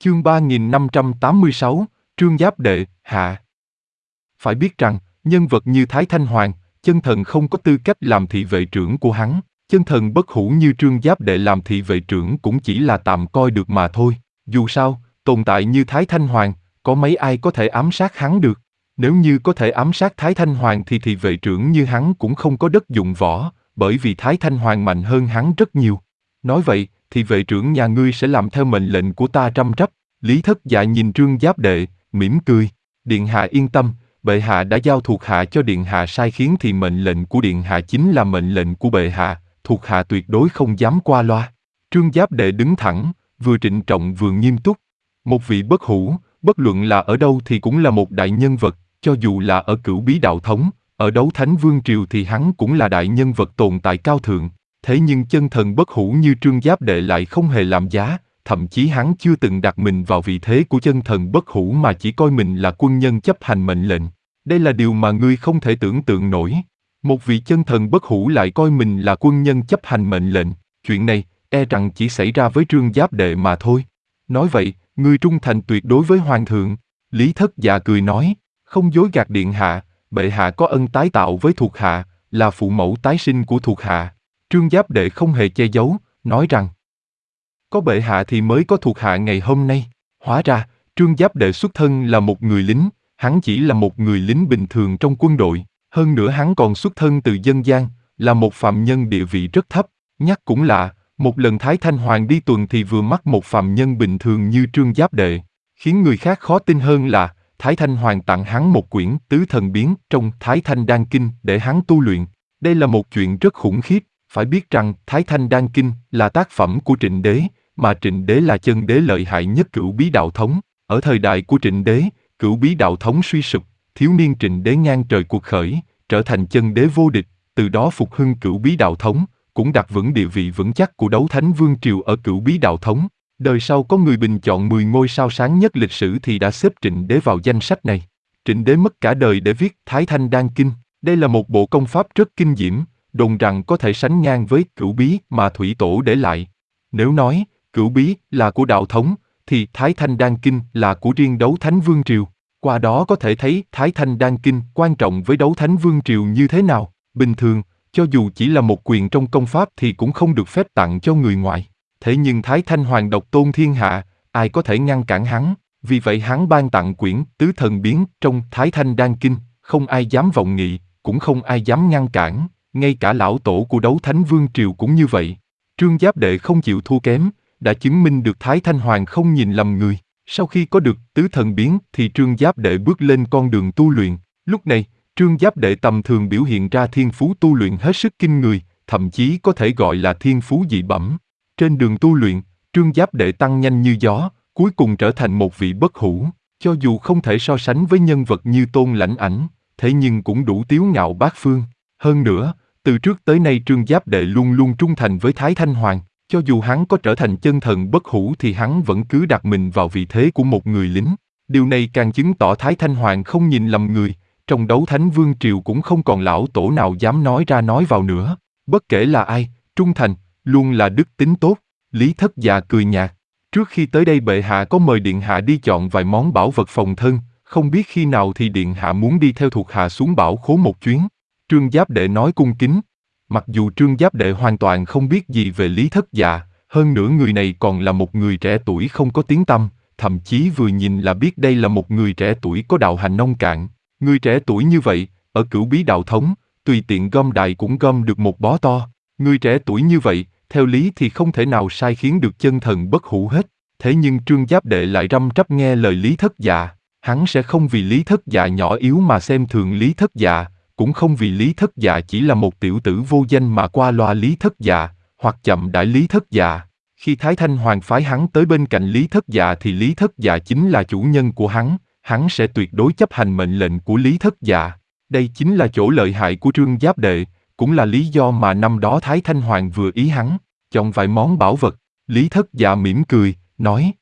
Chương 3586, Trương Giáp Đệ, hạ. Phải biết rằng, nhân vật như Thái Thanh Hoàng, chân thần không có tư cách làm thị vệ trưởng của hắn, chân thần bất hủ như Trương Giáp Đệ làm thị vệ trưởng cũng chỉ là tạm coi được mà thôi. Dù sao, tồn tại như Thái Thanh Hoàng, có mấy ai có thể ám sát hắn được. Nếu như có thể ám sát Thái Thanh Hoàng thì thị vệ trưởng như hắn cũng không có đất dụng võ, bởi vì Thái Thanh Hoàng mạnh hơn hắn rất nhiều. Nói vậy, thị vệ trưởng nhà ngươi sẽ làm theo mệnh lệnh của ta răm rắp. Lý Thất Dạ nhìn Trương Giáp Đệ, mỉm cười. Điện hạ yên tâm, bệ hạ đã giao thuộc hạ cho điện hạ sai khiến thì mệnh lệnh của điện hạ chính là mệnh lệnh của bệ hạ, thuộc hạ tuyệt đối không dám qua loa. Trương Giáp Đệ đứng thẳng, vừa trịnh trọng vừa nghiêm túc. Một vị bất hủ, bất luận là ở đâu thì cũng là một đại nhân vật, cho dù là ở Cửu Bí Đạo Thống, ở Đấu Thánh Vương Triều thì hắn cũng là đại nhân vật tồn tại cao thượng. Thế nhưng chân thần bất hủ như Trương Giáp Đệ lại không hề làm giá, thậm chí hắn chưa từng đặt mình vào vị thế của chân thần bất hủ mà chỉ coi mình là quân nhân chấp hành mệnh lệnh. Đây là điều mà ngươi không thể tưởng tượng nổi. Một vị chân thần bất hủ lại coi mình là quân nhân chấp hành mệnh lệnh, chuyện này e rằng chỉ xảy ra với Trương Giáp Đệ mà thôi. Nói vậy, ngươi trung thành tuyệt đối với hoàng thượng. Lý Thất Dạ cười nói, không dối gạt điện hạ, bệ hạ có ân tái tạo với thuộc hạ, là phụ mẫu tái sinh của thuộc hạ. Trương Giáp Đệ không hề che giấu, nói rằng, có bệ hạ thì mới có thuộc hạ ngày hôm nay. Hóa ra, Trương Giáp Đệ xuất thân là một người lính, hắn chỉ là một người lính bình thường trong quân đội, hơn nữa hắn còn xuất thân từ dân gian, là một phạm nhân địa vị rất thấp. Nhắc cũng lạ, một lần Thái Thanh Hoàng đi tuần thì vừa mắt một phạm nhân bình thường như Trương Giáp Đệ. Khiến người khác khó tin hơn là, Thái Thanh Hoàng tặng hắn một quyển Tứ Thần Biến trong Thái Thanh Đan Kinh để hắn tu luyện. Đây là một chuyện rất khủng khiếp, phải biết rằng Thái Thanh Đan Kinh là tác phẩm của Trịnh Đế, mà Trịnh Đế là chân đế lợi hại nhất Cửu Bí Đạo Thống. Ở thời đại của Trịnh Đế, Cửu Bí Đạo Thống suy sụp, thiếu niên Trịnh Đế ngang trời cuộc khởi, trở thành chân đế vô địch, từ đó phục hưng Cửu Bí Đạo Thống, cũng đặt vững địa vị vững chắc của Đấu Thánh Vương Triều ở Cửu Bí Đạo Thống. Đời sau có người bình chọn 10 ngôi sao sáng nhất lịch sử thì đã xếp Trịnh Đế vào danh sách này. Trịnh Đế mất cả đời để viết Thái Thanh Đan Kinh. Đây là một bộ công pháp rất kinh diễm, đồn rằng có thể sánh ngang với Cửu Bí mà Thủy Tổ để lại. Nếu nói Cửu Bí là của Đạo Thống, thì Thái Thanh Đan Kinh là của riêng Đấu Thánh Vương Triều. Qua đó có thể thấy Thái Thanh Đan Kinh quan trọng với Đấu Thánh Vương Triều như thế nào. Bình thường, cho dù chỉ là một quyền trong công pháp thì cũng không được phép tặng cho người ngoài. Thế nhưng Thái Thanh Hoàng độc tôn thiên hạ, ai có thể ngăn cản hắn, vì vậy hắn ban tặng quyển Tứ Thần Biến trong Thái Thanh Đan Kinh, không ai dám vọng nghị, cũng không ai dám ngăn cản, ngay cả lão tổ của Đấu Thánh Vương Triều cũng như vậy. Trương Giáp Đệ không chịu thua kém, đã chứng minh được Thái Thanh Hoàng không nhìn lầm người. Sau khi có được Tứ Thần Biến thì Trương Giáp Đệ bước lên con đường tu luyện. Lúc này, Trương Giáp Đệ tầm thường biểu hiện ra thiên phú tu luyện hết sức kinh người, thậm chí có thể gọi là thiên phú dị bẩm. Trên đường tu luyện, Trương Giáp Đệ tăng nhanh như gió, cuối cùng trở thành một vị bất hủ. Cho dù không thể so sánh với nhân vật như Tôn Lãnh Ảnh, thế nhưng cũng đủ tiếu ngạo bát phương. Hơn nữa, từ trước tới nay Trương Giáp Đệ luôn luôn trung thành với Thái Thanh Hoàng. Cho dù hắn có trở thành chân thần bất hủ thì hắn vẫn cứ đặt mình vào vị thế của một người lính. Điều này càng chứng tỏ Thái Thanh Hoàng không nhìn lầm người, trong Đấu Thánh Vương Triều cũng không còn lão tổ nào dám nói ra nói vào nữa. Bất kể là ai, trung thành, luôn là đức tính tốt. Lý Thất Dạ cười nhạt. Trước khi tới đây bệ hạ có mời điện hạ đi chọn vài món bảo vật phòng thân, không biết khi nào thì điện hạ muốn đi theo thuộc hạ xuống bảo khố một chuyến. Trương Giáp Đệ nói cung kính. Mặc dù Trương Giáp Đệ hoàn toàn không biết gì về Lý Thất Dạ, hơn nữa người này còn là một người trẻ tuổi không có tiếng tăm, thậm chí vừa nhìn là biết đây là một người trẻ tuổi có đạo hành nông cạn. Người trẻ tuổi như vậy, ở Cửu Bí Đạo Thống, tùy tiện gom đại cũng gom được một bó to. Người trẻ tuổi như vậy, theo lý thì không thể nào sai khiến được chân thần bất hủ hết. Thế nhưng Trương Giáp Đệ lại răm rắp nghe lời Lý Thất Dạ. Hắn sẽ không vì Lý Thất Dạ nhỏ yếu mà xem thường Lý Thất Dạ, cũng không vì Lý Thất Dạ chỉ là một tiểu tử vô danh mà qua loa Lý Thất Dạ, hoặc chậm đãi Lý Thất Dạ. Khi Thái Thanh Hoàng phái hắn tới bên cạnh Lý Thất Dạ thì Lý Thất Dạ chính là chủ nhân của hắn sẽ tuyệt đối chấp hành mệnh lệnh của Lý Thất Dạ. Đây chính là chỗ lợi hại của Trương Giáp Đệ, cũng là lý do mà năm đó Thái Thanh Hoàng vừa ý hắn, chọn vài món bảo vật. Lý Thất Dạ mỉm cười, nói: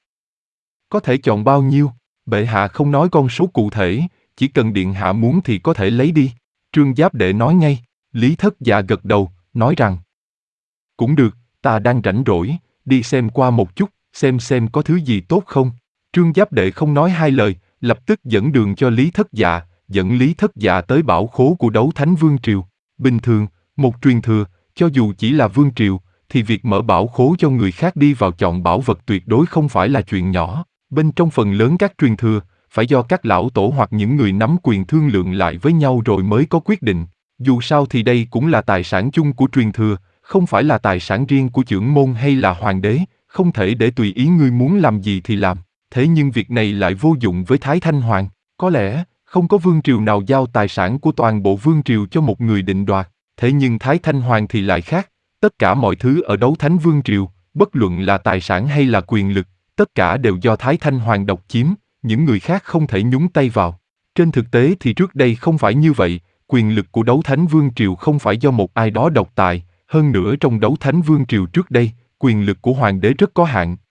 có thể chọn bao nhiêu, bệ hạ không nói con số cụ thể, chỉ cần điện hạ muốn thì có thể lấy đi. Trương Giáp Đệ nói ngay. Lý Thất Dạ gật đầu, nói rằng: cũng được, ta đang rảnh rỗi, đi xem qua một chút, xem có thứ gì tốt không. Trương Giáp Đệ không nói hai lời, lập tức dẫn đường cho Lý Thất Dạ, dẫn Lý Thất Dạ tới bảo khố của Đấu Thánh Vương Triều. Bình thường, một truyền thừa, cho dù chỉ là Vương Triều, thì việc mở bảo khố cho người khác đi vào chọn bảo vật tuyệt đối không phải là chuyện nhỏ. Bên trong phần lớn các truyền thừa, phải do các lão tổ hoặc những người nắm quyền thương lượng lại với nhau rồi mới có quyết định. Dù sao thì đây cũng là tài sản chung của truyền thừa, không phải là tài sản riêng của chưởng môn hay là hoàng đế, không thể để tùy ý ngươi muốn làm gì thì làm. Thế nhưng việc này lại vô dụng với Thái Thanh Hoàng. Có lẽ, không có vương triều nào giao tài sản của toàn bộ vương triều cho một người định đoạt. Thế nhưng Thái Thanh Hoàng thì lại khác. Tất cả mọi thứ ở Đấu Thánh Vương Triều, bất luận là tài sản hay là quyền lực, tất cả đều do Thái Thanh Hoàng độc chiếm, những người khác không thể nhúng tay vào. Trên thực tế thì trước đây không phải như vậy, quyền lực của Đấu Thánh Vương Triều không phải do một ai đó độc tài, hơn nữa trong Đấu Thánh Vương Triều trước đây, quyền lực của hoàng đế rất có hạn,